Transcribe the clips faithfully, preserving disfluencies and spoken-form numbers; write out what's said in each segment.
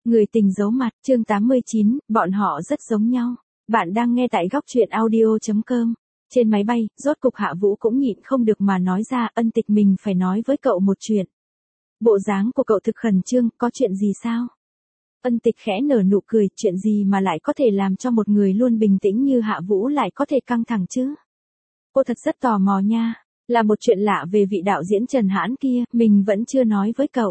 Người tình giấu mặt, chương tám mươi chín, bọn họ rất giống nhau. Bạn đang nghe tại góc truyện audio chấm com. Trên máy bay, rốt cục Hạ Vũ cũng nhịn không được mà nói ra, Ân Tịch mình phải nói với cậu một chuyện. Bộ dáng của cậu thực khẩn trương, có chuyện gì sao? Ân Tịch khẽ nở nụ cười, chuyện gì mà lại có thể làm cho một người luôn bình tĩnh như Hạ Vũ lại có thể căng thẳng chứ? Cô thật rất tò mò nha, là một chuyện lạ về vị đạo diễn Trần Hãn kia, mình vẫn chưa nói với cậu.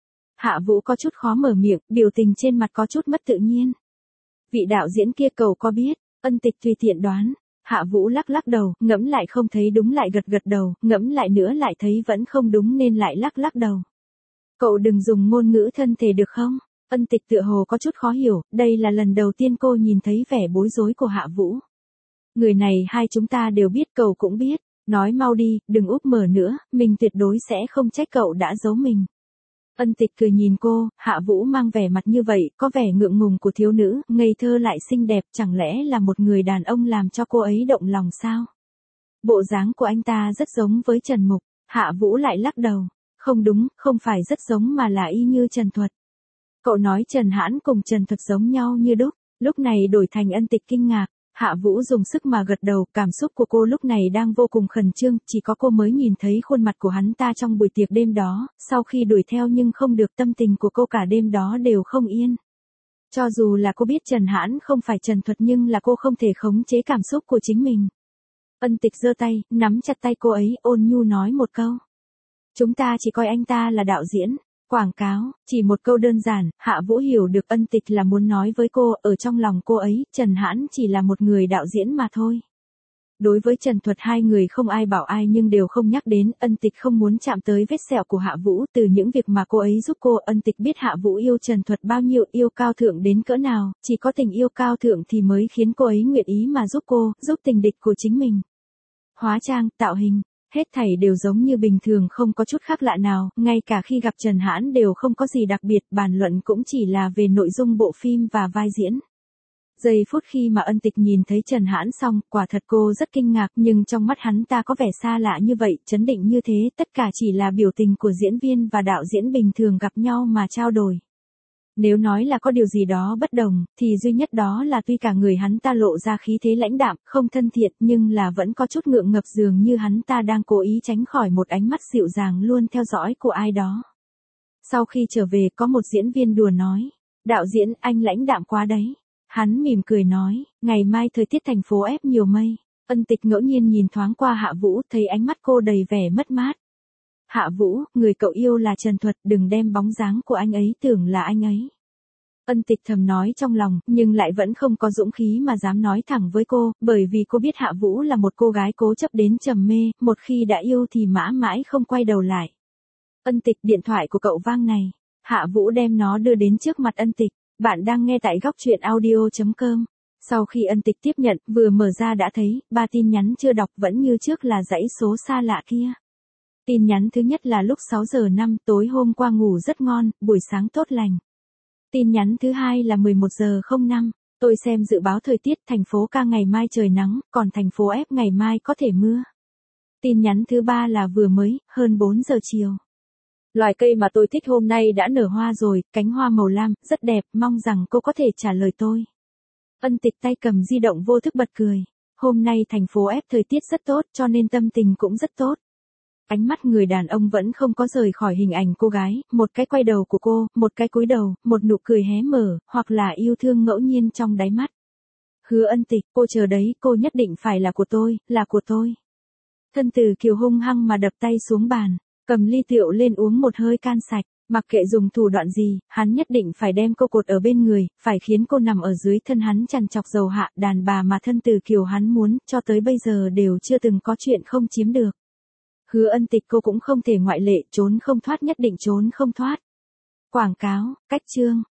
Hạ Vũ có chút khó mở miệng, biểu tình trên mặt có chút mất tự nhiên. Vị đạo diễn kia cậu có biết? Ân Tịch tùy tiện đoán. Hạ Vũ lắc lắc đầu, ngẫm lại không thấy đúng lại gật gật đầu, ngẫm lại nữa lại thấy vẫn không đúng nên lại lắc lắc đầu. Cậu đừng dùng ngôn ngữ thân thể được không? Ân Tịch tựa hồ có chút khó hiểu, đây là lần đầu tiên cô nhìn thấy vẻ bối rối của Hạ Vũ. Người này hai chúng ta đều biết, cậu cũng biết, nói mau đi, đừng úp mở nữa, mình tuyệt đối sẽ không trách cậu đã giấu mình. Ân Tịch cười nhìn cô, Hạ Vũ mang vẻ mặt như vậy, có vẻ ngượng ngùng của thiếu nữ, ngây thơ lại xinh đẹp, chẳng lẽ là một người đàn ông làm cho cô ấy động lòng sao? Bộ dáng của anh ta rất giống với Trần Mục, Hạ Vũ lại lắc đầu, không đúng, không phải rất giống mà là y như Trần Thuật. Cậu nói Trần Hãn cùng Trần Thuật giống nhau như đúc, lúc này đổi thành Ân Tịch kinh ngạc. Hạ Vũ dùng sức mà gật đầu, cảm xúc của cô lúc này đang vô cùng khẩn trương, chỉ có cô mới nhìn thấy khuôn mặt của hắn ta trong buổi tiệc đêm đó, sau khi đuổi theo nhưng không được, tâm tình của cô cả đêm đó đều không yên. Cho dù là cô biết Trần Hãn không phải Trần Thuật nhưng là cô không thể khống chế cảm xúc của chính mình. Ân Tịch giơ tay, nắm chặt tay cô ấy, ôn nhu nói một câu. Chúng ta chỉ coi anh ta là đạo diễn. Quảng cáo, chỉ một câu đơn giản, Hạ Vũ hiểu được Ân Tịch là muốn nói với cô, ở trong lòng cô ấy, Trần Hãn chỉ là một người đạo diễn mà thôi. Đối với Trần Thuật hai người không ai bảo ai nhưng đều không nhắc đến, Ân Tịch không muốn chạm tới vết sẹo của Hạ Vũ, từ những việc mà cô ấy giúp cô, Ân Tịch biết Hạ Vũ yêu Trần Thuật bao nhiêu, yêu cao thượng đến cỡ nào, chỉ có tình yêu cao thượng thì mới khiến cô ấy nguyện ý mà giúp cô, giúp tình địch của chính mình. Hóa trang, tạo hình, hết thảy đều giống như bình thường, không có chút khác lạ nào, ngay cả khi gặp Trần Hãn đều không có gì đặc biệt, bàn luận cũng chỉ là về nội dung bộ phim và vai diễn. Giây phút khi mà Ân Tịch nhìn thấy Trần Hãn xong, quả thật cô rất kinh ngạc, nhưng trong mắt hắn ta có vẻ xa lạ như vậy, chấn định như thế, tất cả chỉ là biểu tình của diễn viên và đạo diễn bình thường gặp nhau mà trao đổi. Nếu nói là có điều gì đó bất đồng, thì duy nhất đó là tuy cả người hắn ta lộ ra khí thế lãnh đạm, không thân thiện, nhưng là vẫn có chút ngượng ngập, dường như hắn ta đang cố ý tránh khỏi một ánh mắt dịu dàng luôn theo dõi của ai đó. Sau khi trở về có một diễn viên đùa nói, đạo diễn anh lãnh đạm quá đấy. Hắn mỉm cười nói, ngày mai thời tiết thành phố ép nhiều mây. Ân Tịch ngẫu nhiên nhìn thoáng qua Hạ Vũ, thấy ánh mắt cô đầy vẻ mất mát. Hạ Vũ, người cậu yêu là Trần Thuật, đừng đem bóng dáng của anh ấy tưởng là anh ấy. Ân Tịch thầm nói trong lòng, nhưng lại vẫn không có dũng khí mà dám nói thẳng với cô, bởi vì cô biết Hạ Vũ là một cô gái cố chấp đến trầm mê, một khi đã yêu thì mãi mãi không quay đầu lại. Ân Tịch, điện thoại của cậu vang này. Hạ Vũ đem nó đưa đến trước mặt Ân Tịch. Bạn đang nghe tại góc truyện audio chấm com. Sau khi Ân Tịch tiếp nhận, vừa mở ra đã thấy, ba tin nhắn chưa đọc vẫn như trước là dãy số xa lạ kia. Tin nhắn thứ nhất là lúc sáu giờ năm tối hôm qua ngủ rất ngon, buổi sáng tốt lành. Tin nhắn thứ hai là mười một giờ không năm, tôi xem dự báo thời tiết, thành phố Ca ngày mai trời nắng, còn thành phố F ngày mai có thể mưa. Tin nhắn thứ ba là vừa mới, hơn bốn giờ chiều. Loài cây mà tôi thích hôm nay đã nở hoa rồi, cánh hoa màu lam, rất đẹp, mong rằng cô có thể trả lời tôi. Ân Tịch tay cầm di động vô thức bật cười. Hôm nay thành phố F thời tiết rất tốt cho nên tâm tình cũng rất tốt. Ánh mắt người đàn ông vẫn không có rời khỏi hình ảnh cô gái, một cái quay đầu của cô, một cái cúi đầu, một nụ cười hé mở, hoặc là yêu thương ngẫu nhiên trong đáy mắt. Hứa Ân Tịch, cô chờ đấy, cô nhất định phải là của tôi, là của tôi. Thân Từ Kiều hung hăng mà đập tay xuống bàn. Cầm ly rượu lên uống một hơi can sạch, mặc kệ dùng thủ đoạn gì, hắn nhất định phải đem cô cột ở bên người, phải khiến cô nằm ở dưới thân hắn chằn chọc dầu hạ, đàn bà mà Thân Từ Kiều hắn muốn, cho tới bây giờ đều chưa từng có chuyện không chiếm được. Hứa Ân Tịch cô cũng không thể ngoại lệ, trốn không thoát, nhất định trốn không thoát. Quảng cáo, cách chương,